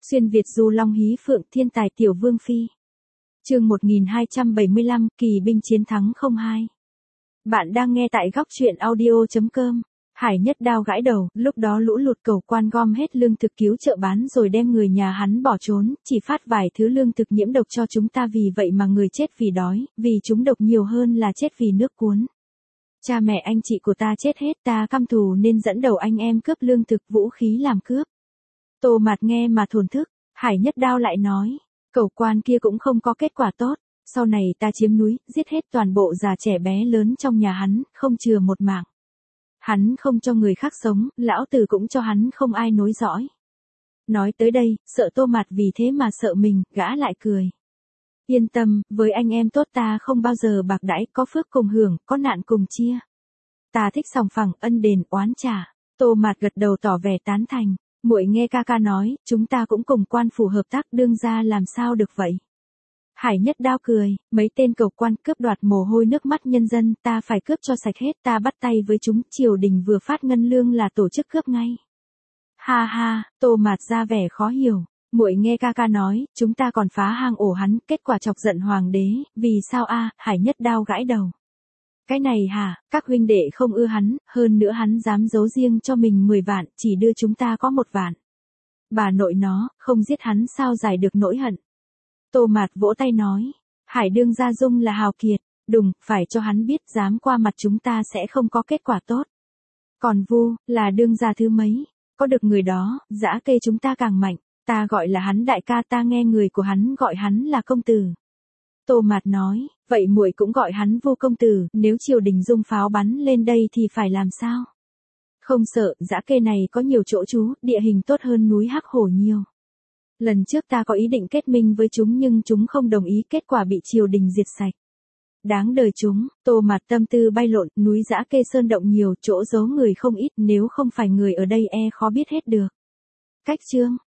Xuyên Việt du long hí phượng thiên tài tiểu vương phi. Chương 1275, kỳ binh chiến thắng 02. Bạn đang nghe tại góc truyện audio.com. Hải Nhất Đao gãi đầu, lúc đó lũ lụt cầu quan gom hết lương thực cứu trợ bán rồi đem người nhà hắn bỏ trốn, chỉ phát vài thứ lương thực nhiễm độc cho chúng ta, vì vậy mà người chết vì đói, vì chúng độc nhiều hơn là chết vì nước cuốn. Cha mẹ anh chị của ta chết hết, ta căm thù nên dẫn đầu anh em cướp lương thực vũ khí làm cướp. Tô Mạt nghe mà thổn thức. Hải Nhất Đao lại nói, cầu quan kia cũng không có kết quả tốt, sau này ta chiếm núi, giết hết toàn bộ già trẻ bé lớn trong nhà hắn, không chừa một mạng. Hắn không cho người khác sống, lão tử cũng cho hắn không ai nối dõi. Nói tới đây, sợ Tô Mạt vì thế mà sợ mình, gã lại cười. Yên tâm, với anh em tốt ta không bao giờ bạc đãi, có phước cùng hưởng, có nạn cùng chia. Ta thích sòng phẳng, ân đền, oán trả. Tô Mạt gật đầu tỏ vẻ tán thành. Muội nghe ca ca nói, chúng ta cũng cùng quan phủ hợp tác, đương ra làm sao được vậy? Hải Nhất Đao cười, mấy tên cầu quan cướp đoạt mồ hôi nước mắt nhân dân, ta phải cướp cho sạch hết, ta bắt tay với chúng, triều đình vừa phát ngân lương là tổ chức cướp ngay. Ha ha, Tô Mạt ra vẻ khó hiểu, muội nghe ca ca nói, chúng ta còn phá hang ổ hắn, kết quả chọc giận hoàng đế, vì sao a? Hải Nhất Đao gãi đầu. Cái này hả, các huynh đệ không ưa hắn, hơn nữa hắn dám giấu riêng cho mình 10 vạn, chỉ đưa chúng ta có 1 vạn. Bà nội nó, không giết hắn sao giải được nỗi hận. Tô Mạt vỗ tay nói, Hải đương gia dung là hào kiệt, đùng, phải cho hắn biết dám qua mặt chúng ta sẽ không có kết quả tốt. Còn Vu, là đương gia thứ mấy, có được người đó, dã kê chúng ta càng mạnh, ta gọi là hắn đại ca, ta nghe người của hắn gọi hắn là công tử. Tô Mạt nói, vậy muội cũng gọi hắn Vu công tử, nếu triều đình dung pháo bắn lên đây thì phải làm sao? Không sợ, dã kê này có nhiều chỗ trú, địa hình tốt hơn núi Hắc Hổ nhiều. Lần trước ta có ý định kết minh với chúng nhưng chúng không đồng ý, kết quả bị triều đình diệt sạch. Đáng đời chúng. Tô Mạt tâm tư bay lộn, núi dã kê sơn động nhiều, chỗ giấu người không ít, nếu không phải người ở đây khó biết hết được. Cách chương,